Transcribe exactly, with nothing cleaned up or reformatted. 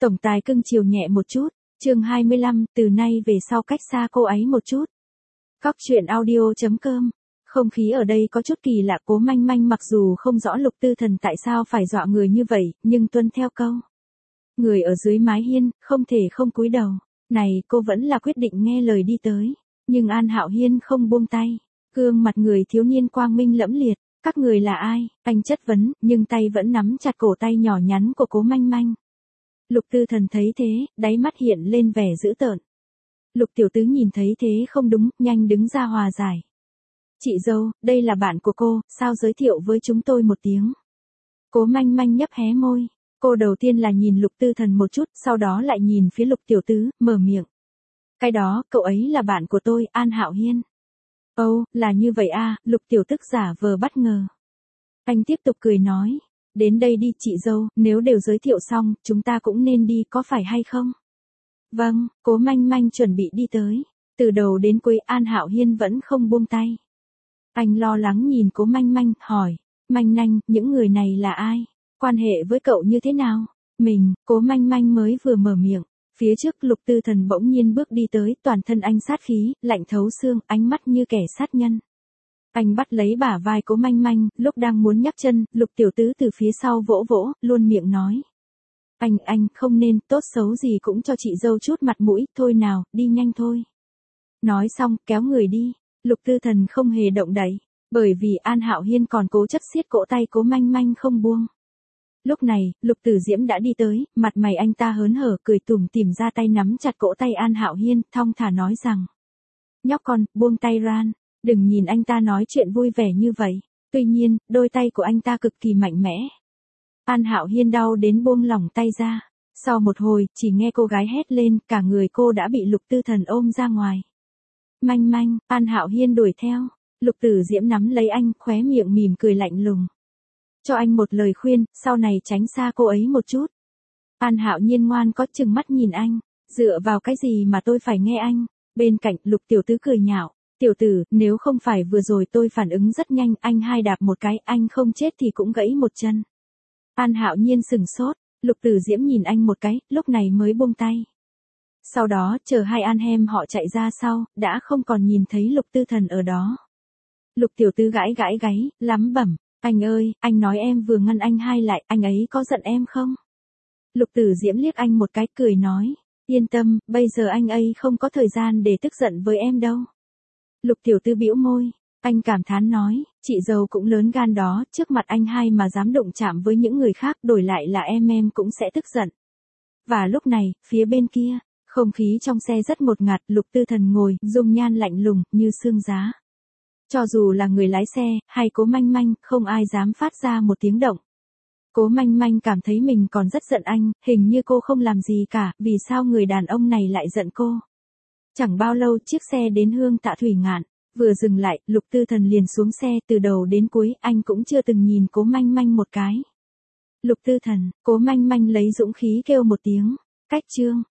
Tổng tài cưng chiều nhẹ một chút. Chương hai mươi lăm, từ nay về sau cách xa cô ấy một chút. Cóc truyện audio chấm com. Không khí ở đây có chút kỳ lạ, Cố Manh Manh mặc dù không rõ Lục Tư Thần tại sao phải dọa người như vậy, nhưng tuân theo câu. Người ở dưới mái hiên, không thể không cúi đầu. Này, cô vẫn là quyết định nghe lời đi tới. Nhưng An Hạo Hiên không buông tay. Gương mặt người thiếu niên quang minh lẫm liệt. Các người là ai? Anh chất vấn, nhưng tay vẫn nắm chặt cổ tay nhỏ nhắn của Cố Manh Manh. Lục Tư Thần thấy thế, đáy mắt hiện lên vẻ dữ tợn. Lục tiểu tứ nhìn thấy thế không đúng, nhanh đứng ra hòa giải. Chị dâu, đây là bạn của cô, sao giới thiệu với chúng tôi một tiếng. Cố Manh Manh nhấp hé môi. Cô đầu tiên là nhìn Lục Tư Thần một chút, sau đó lại nhìn phía Lục tiểu tứ, mở miệng. Cái đó, cậu ấy là bạn của tôi, An Hạo Hiên. Ồ, oh, là như vậy à, Lục tiểu tức giả vờ bất ngờ. Anh tiếp tục cười nói. Đến đây đi chị dâu, nếu đều giới thiệu xong, chúng ta cũng nên đi có phải hay không? Vâng, Cố Manh Manh chuẩn bị đi tới. Từ đầu đến cuối An Hạo Hiên vẫn không buông tay. Anh lo lắng nhìn Cố Manh Manh, hỏi. Manh Manh, những người này là ai? Quan hệ với cậu như thế nào? Mình, Cố Manh Manh mới vừa mở miệng. Phía trước Lục Tư Thần bỗng nhiên bước đi tới, toàn thân anh sát khí, lạnh thấu xương, ánh mắt như kẻ sát nhân. Anh bắt lấy bả vai Cố Manh Manh, lúc đang muốn nhấc chân, Lục tiểu tứ từ phía sau vỗ vỗ, luôn miệng nói. Anh, anh, không nên, tốt xấu gì cũng cho chị dâu chút mặt mũi, thôi nào, đi nhanh thôi. Nói xong, kéo người đi, Lục Tư Thần không hề động đậy, bởi vì An Hạo Hiên còn cố chấp siết cổ tay Cố Manh Manh không buông. Lúc này, Lục Tử Diễm đã đi tới, mặt mày anh ta hớn hở, cười tủm tỉm ra tay nắm chặt cổ tay An Hạo Hiên, thong thả nói rằng. Nhóc con, buông tay ran. Đừng nhìn anh ta nói chuyện vui vẻ như vậy. Tuy nhiên, đôi tay của anh ta cực kỳ mạnh mẽ. An Hạo Hiên đau đến buông lỏng tay ra. Sau một hồi, chỉ nghe cô gái hét lên, cả người cô đã bị Lục Tư Thần ôm ra ngoài. Manh Manh, An Hạo Hiên đuổi theo. Lục Tử Diễm nắm lấy anh, khóe miệng mỉm cười lạnh lùng. Cho anh một lời khuyên, sau này tránh xa cô ấy một chút. An Hạo Nhiên ngoan có chừng mắt nhìn anh. Dựa vào cái gì mà tôi phải nghe anh? Bên cạnh, Lục tiểu tứ cười nhạo. Tiểu tử, nếu không phải vừa rồi tôi phản ứng rất nhanh, anh hai đạp một cái, anh không chết thì cũng gãy một chân. An Hạo Nhiên sừng sốt, Lục Tử Diễm nhìn anh một cái, lúc này mới buông tay. Sau đó, chờ hai An Hem họ chạy ra sau, đã không còn nhìn thấy Lục Tư Thần ở đó. Lục tiểu tứ gãi gãi gáy, lắm bẩm, anh ơi, anh nói em vừa ngăn anh hai lại, anh ấy có giận em không? Lục Tử Diễm liếc anh một cái, cười nói, yên tâm, bây giờ anh ấy không có thời gian để tức giận với em đâu. Lục tiểu tư bĩu môi, anh cảm thán nói, chị dâu cũng lớn gan đó, trước mặt anh hai mà dám đụng chạm với những người khác, đổi lại là em em cũng sẽ tức giận. Và lúc này, phía bên kia, không khí trong xe rất ngột ngạt, Lục Tư Thần ngồi, dung nhan lạnh lùng, như xương giá. Cho dù là người lái xe, hay Cố Manh Manh, không ai dám phát ra một tiếng động. Cố Manh Manh cảm thấy mình còn rất giận anh, hình như cô không làm gì cả, vì sao người đàn ông này lại giận cô. Chẳng bao lâu chiếc xe đến Hương Tạ Thủy Ngạn, vừa dừng lại, Lục Tư Thần liền xuống xe, từ đầu đến cuối, anh cũng chưa từng nhìn Cố Manh Manh một cái. Lục Tư Thần, Cố Manh Manh lấy dũng khí kêu một tiếng, cách chương.